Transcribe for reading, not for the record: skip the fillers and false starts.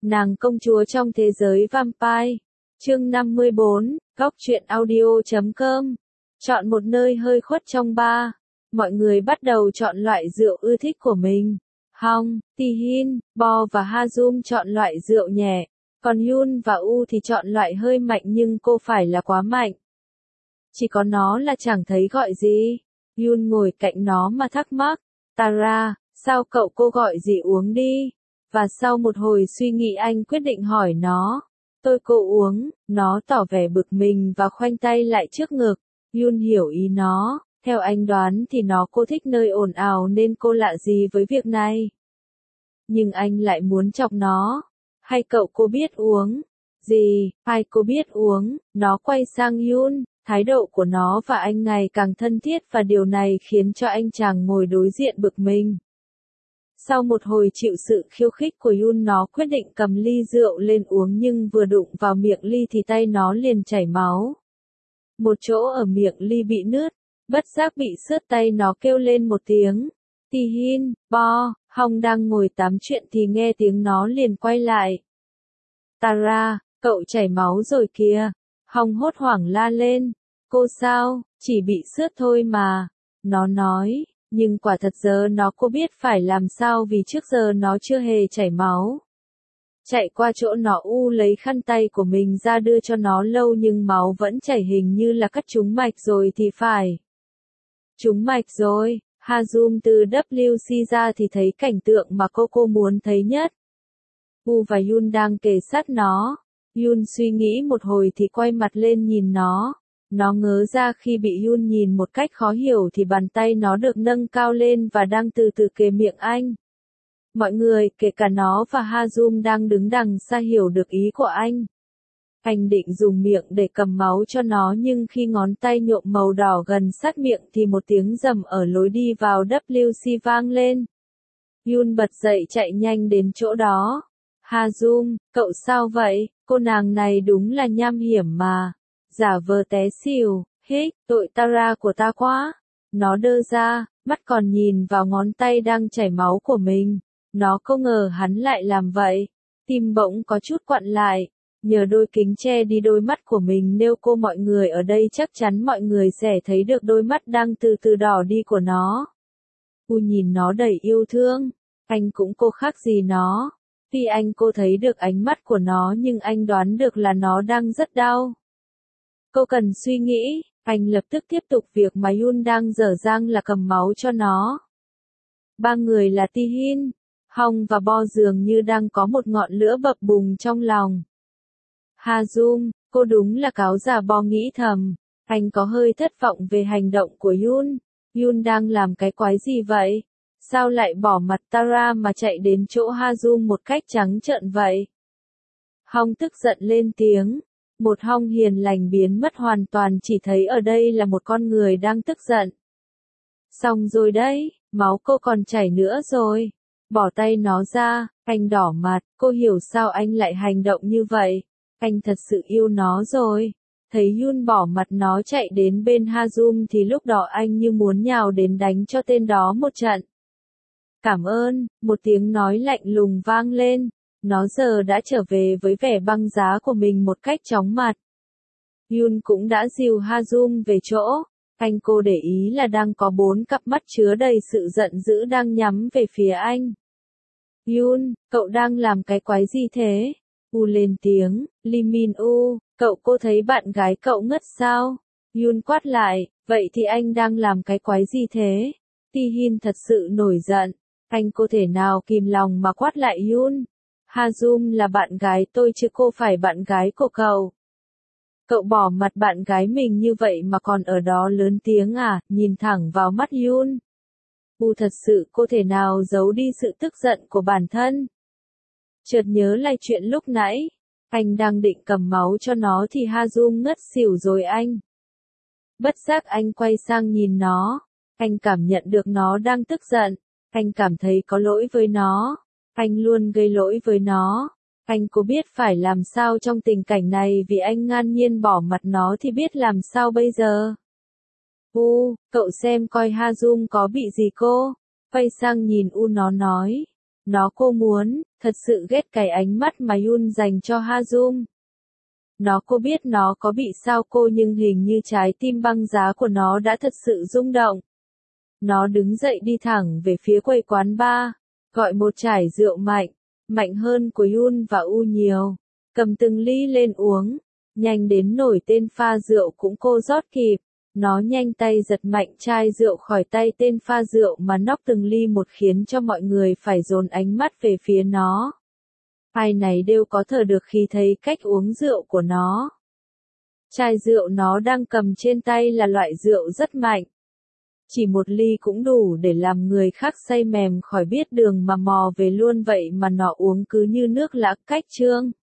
Nàng công chúa trong thế giới vampire. Chương 54, góc truyện audio.com. Chọn một nơi hơi khuất trong bar. Mọi người bắt đầu chọn loại rượu ưa thích của mình. Hong, Tihin, Bo và Hazum chọn loại rượu nhẹ. Còn Yun và U thì chọn loại hơi mạnh nhưng cô phải là quá mạnh. Chỉ có nó là chẳng thấy gọi gì. Yun ngồi cạnh nó mà thắc mắc. Tara, sao cậu cô gọi gì uống đi? Và sau một hồi suy nghĩ anh quyết định hỏi nó. Tôi cô uống, nó tỏ vẻ bực mình và khoanh tay lại trước ngực. Yun hiểu ý nó, theo anh đoán thì nó cô thích nơi ồn ào nên cô lạ gì với việc này. Nhưng anh lại muốn chọc nó. Hay cậu cô biết uống? Gì, ai cô biết uống? Nó quay sang Yun, thái độ của nó và anh ngày càng thân thiết và điều này khiến cho anh chàng ngồi đối diện bực mình. Sau một hồi chịu sự khiêu khích của Yun nó quyết định cầm ly rượu lên uống nhưng vừa đụng vào miệng ly thì tay nó liền chảy máu. Một chỗ ở miệng ly bị nứt, bất giác bị sướt tay nó kêu lên một tiếng. Tihin, Bo, Hong đang ngồi tám chuyện thì nghe tiếng nó liền quay lại. Tara, cậu chảy máu rồi kìa. Hong hốt hoảng la lên. Cô sao, chỉ bị sướt thôi mà. Nó nói. Nhưng quả thật giờ nó cô biết phải làm sao vì trước giờ nó chưa hề chảy máu. Chạy qua chỗ nó U lấy khăn tay của mình ra đưa cho nó lâu nhưng máu vẫn chảy hình như là cắt trúng mạch rồi thì phải. Trúng mạch rồi, Hazum từ WC ra thì thấy cảnh tượng mà cô muốn thấy nhất. U và Yun đang kề sát nó. Yun suy nghĩ một hồi thì quay mặt lên nhìn nó. Nó ngớ ra khi bị Yun nhìn một cách khó hiểu thì bàn tay nó được nâng cao lên và đang từ từ kề miệng anh. Mọi người, kể cả nó và Hazum đang đứng đằng xa hiểu được ý của anh. Anh định dùng miệng để cầm máu cho nó nhưng khi ngón tay nhuộm màu đỏ gần sát miệng thì một tiếng rầm ở lối đi vào WC vang lên. Yun bật dậy chạy nhanh đến chỗ đó. Hazum, cậu sao vậy? Cô nàng này đúng là nham hiểm mà. Giả vờ té xỉu, hích, tội Tara của ta quá. Nó đơ ra, mắt còn nhìn vào ngón tay đang chảy máu của mình. Nó không ngờ hắn lại làm vậy. Tim bỗng có chút quặn lại. Nhờ đôi kính che đi đôi mắt của mình nếu cô mọi người ở đây chắc chắn mọi người sẽ thấy được đôi mắt đang từ từ đỏ đi của nó. U nhìn nó đầy yêu thương. Anh cũng cô khác gì nó. Tuy anh cô thấy được ánh mắt của nó nhưng anh đoán được là nó đang rất đau. Cô cần suy nghĩ, anh lập tức tiếp tục việc mà Yun đang dở dang là cầm máu cho nó. Ba người là Tihin, Hong và Bo dường như đang có một ngọn lửa bập bùng trong lòng. Hazum, cô đúng là cáo già Bo nghĩ thầm. Anh có hơi thất vọng về hành động của Yun. Yun đang làm cái quái gì vậy? Sao lại bỏ mặt Tara mà chạy đến chỗ Hazum một cách trắng trợn vậy? Hong tức giận lên tiếng. Một Hong hiền lành biến mất hoàn toàn chỉ thấy ở đây là một con người đang tức giận. Xong rồi đấy, máu cô còn chảy nữa rồi. Bỏ tay nó ra, anh đỏ mặt, cô hiểu sao anh lại hành động như vậy. Anh thật sự yêu nó rồi. Thấy Yun bỏ mặt nó chạy đến bên Hazum thì lúc đó anh như muốn nhào đến đánh cho tên đó một trận. Cảm ơn, một tiếng nói lạnh lùng vang lên. Nó giờ đã trở về với vẻ băng giá của mình một cách chóng mặt. Yun cũng đã dìu Hazum về chỗ. Anh cô để ý là đang có 4 cặp mắt chứa đầy sự giận dữ đang nhắm về phía anh. Yun, cậu đang làm cái quái gì thế? U lên tiếng, Lee Min U, cậu cô thấy bạn gái cậu ngất sao? Yun quát lại, vậy thì anh đang làm cái quái gì thế? Tihin thật sự nổi giận. Anh cô thể nào kìm lòng mà quát lại Yun. Hazum là bạn gái tôi chứ cô phải bạn gái của cậu. Cậu bỏ mặt bạn gái mình như vậy mà còn ở đó lớn tiếng à, nhìn thẳng vào mắt Yun. U thật sự cô thể nào giấu đi sự tức giận của bản thân. Chợt nhớ lại chuyện lúc nãy. Anh đang định cầm máu cho nó thì Hazum ngất xỉu rồi anh. Bất giác anh quay sang nhìn nó. Anh cảm nhận được nó đang tức giận. Anh cảm thấy có lỗi với nó. Anh luôn gây lỗi với nó. Anh có biết phải làm sao trong tình cảnh này vì anh ngang nhiên bỏ mặt nó thì biết làm sao bây giờ. U, cậu xem coi Hazum có bị gì cô? Quay sang nhìn U nó nói. Cô muốn, thật sự ghét cái ánh mắt mà Yoon dành cho Ha-jung. Cô biết nó có bị sao nhưng hình như trái tim băng giá của nó đã thật sự rung động. Nó đứng dậy đi thẳng về phía quầy quán bar, gọi một chải rượu mạnh, mạnh hơn của Yoon và U nhiều, cầm từng ly lên uống, nhanh đến nổi tên pha rượu cũng cô rót kịp. Nó nhanh tay giật mạnh chai rượu khỏi tay tên pha rượu mà nóc từng ly một khiến cho mọi người phải dồn ánh mắt về phía nó. Ai nấy đều có thở được khi thấy cách uống rượu của nó. Chai rượu nó đang cầm trên tay là loại rượu rất mạnh. Chỉ một ly cũng đủ để làm người khác say mềm khỏi biết đường mà mò về luôn vậy mà nó uống cứ như nước lã cách trương.